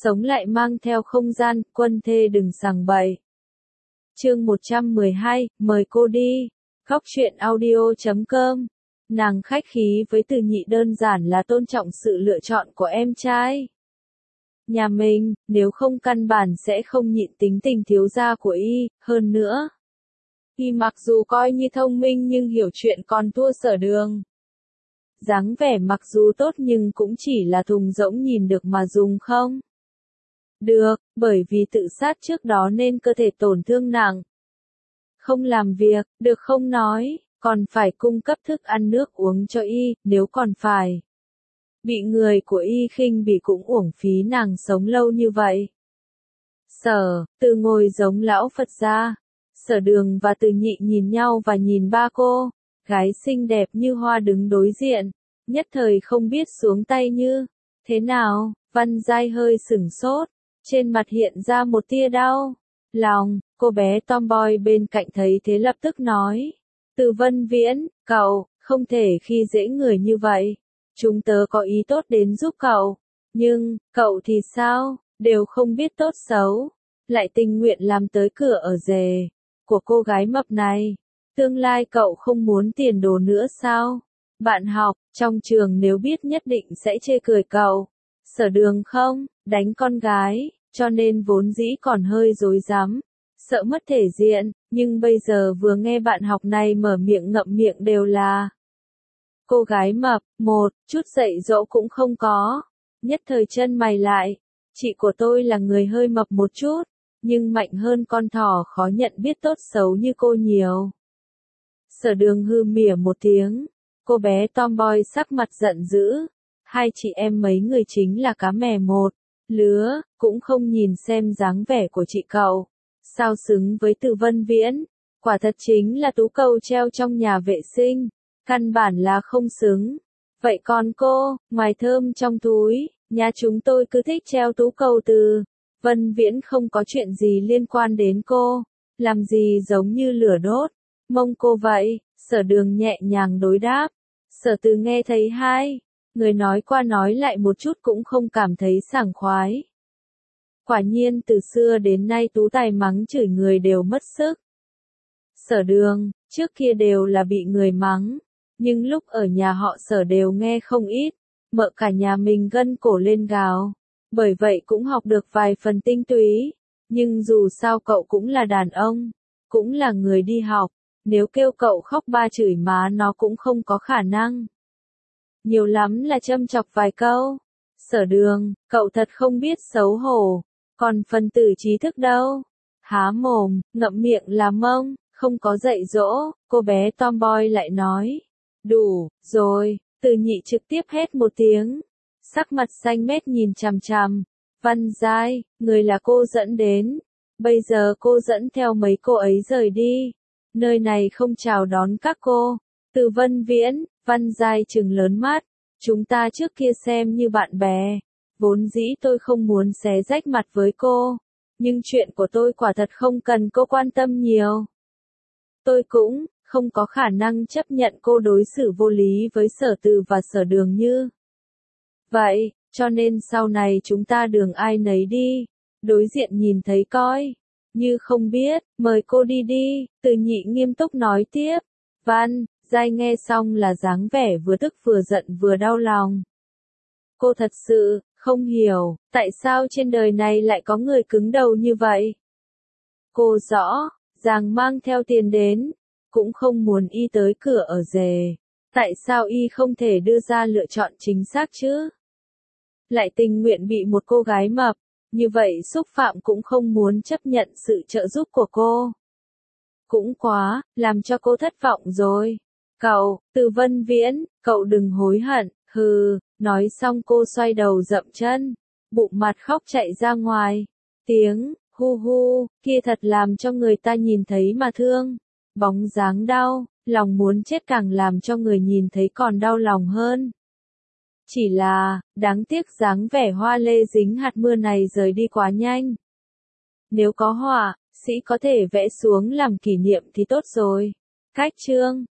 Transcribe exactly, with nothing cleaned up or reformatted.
sống lại mang theo không gian, quân thê đừng sằng bậy. Chương một trăm mười hai, mời cô đi. Góc truyện audio chấm com. Nàng khách khí với Từ Nhị đơn giản là tôn trọng sự lựa chọn của em trai nhà mình, nếu không căn bản sẽ không nhịn tính tình thiếu gia của y, hơn nữa. Y mặc dù coi như thông minh nhưng hiểu chuyện còn thua Sở Đường. Dáng vẻ mặc dù tốt nhưng cũng chỉ là thùng rỗng nhìn được mà dùng không được, bởi vì tự sát trước đó nên cơ thể tổn thương nặng. Không làm việc, được không nói, còn phải cung cấp thức ăn nước uống cho y, nếu còn phải bị người của y khinh bỉ cũng uổng phí nàng sống lâu như vậy. Sở, Từ ngồi giống lão Phật gia. Sở Đường và Từ Nhị nhìn nhau và nhìn ba cô gái xinh đẹp như hoa đứng đối diện, nhất thời không biết xuống tay như thế nào. Văn Giai hơi sửng sốt, trên mặt hiện ra một tia đau lòng. Cô bé tomboy bên cạnh thấy thế lập tức nói: Từ Vân Viễn, cậu không thể khi dễ người như vậy. Chúng tớ có ý tốt đến giúp cậu, nhưng cậu thì sao, đều không biết tốt xấu, lại tình nguyện làm tới cửa ở rể của cô gái mập này. Tương lai cậu không muốn tiền đồ nữa sao? Bạn học trong trường nếu biết nhất định sẽ chê cười cậu. Sở Đường không đánh con gái, cho nên vốn dĩ còn hơi rối rắm, sợ mất thể diện, nhưng bây giờ vừa nghe bạn học này mở miệng ngậm miệng đều là cô gái mập, một chút dạy dỗ cũng không có. Nhất thời chân mày lại, chị của tôi là người hơi mập một chút, nhưng mạnh hơn con thỏ khó nhận biết tốt xấu như cô nhiều. Sở Đường hư mỉa một tiếng, cô bé tomboy sắc mặt giận dữ. Hai chị em mấy người chính là cá mè một lứa, cũng không nhìn xem dáng vẻ của chị cậu, sao xứng với Từ Vân Viễn, quả thật chính là tú cầu treo trong nhà vệ sinh, căn bản là không xứng. Vậy còn cô, ngoài thơm trong túi, nhà chúng tôi cứ thích treo tú cầu Từ Vân Viễn không có chuyện gì liên quan đến cô, làm gì giống như lửa đốt mông cô vậy. Sở Đường nhẹ nhàng đối đáp. Sở Từ nghe thấy hai người nói qua nói lại một chút cũng không cảm thấy sảng khoái. Quả nhiên từ xưa đến nay tú tài mắng chửi người đều mất sức. Sở Đường, trước kia đều là bị người mắng, nhưng lúc ở nhà họ Sở đều nghe không ít, mợ cả nhà mình gân cổ lên gào, bởi vậy cũng học được vài phần tinh túy. Nhưng dù sao cậu cũng là đàn ông, cũng là người đi học, nếu kêu cậu khóc ba chửi má nó cũng không có khả năng. Nhiều lắm là châm chọc vài câu. Sở Đường, cậu thật không biết xấu hổ, còn phần tử trí thức đâu. Há mồm, ngậm miệng là mông, không có dạy dỗ. Cô bé tomboy lại nói. Đủ, rồi. Từ Nhị trực tiếp hét một tiếng, sắc mặt xanh mét nhìn chằm chằm. Văn Giai, người là cô dẫn đến, bây giờ cô dẫn theo mấy cô ấy rời đi, nơi này không chào đón các cô. Từ Vân Viễn, Văn Giai trừng lớn mắt, chúng ta trước kia xem như bạn bè, vốn dĩ tôi không muốn xé rách mặt với cô, nhưng chuyện của tôi quả thật không cần cô quan tâm nhiều. Tôi cũng không có khả năng chấp nhận cô đối xử vô lý với Sở Từ và Sở Đường như vậy, cho nên sau này chúng ta đường ai nấy đi. Đối diện nhìn thấy coi như không biết, mời cô đi đi. Từ Nhị nghiêm túc nói tiếp. Văn Giai nghe xong là dáng vẻ vừa tức vừa giận vừa đau lòng. Cô thật sự không hiểu, tại sao trên đời này lại có người cứng đầu như vậy. Cô rõ ràng mang theo tiền đến, cũng không muốn y tới cửa ở rể, tại sao y không thể đưa ra lựa chọn chính xác chứ? Lại tình nguyện bị một cô gái mập như vậy xúc phạm cũng không muốn chấp nhận sự trợ giúp của cô. Cũng quá, làm cho cô thất vọng rồi. Cậu, Từ Vân Viễn, cậu đừng hối hận, hừ. Nói xong cô xoay đầu dậm chân, bụng mặt khóc chạy ra ngoài. Tiếng hu hu kia thật làm cho người ta nhìn thấy mà thương. Bóng dáng đau, lòng muốn chết càng làm cho người nhìn thấy còn đau lòng hơn. Chỉ là, đáng tiếc dáng vẻ hoa lê dính hạt mưa này rời đi quá nhanh. Nếu có họa sĩ có thể vẽ xuống làm kỷ niệm thì tốt rồi. Cách chương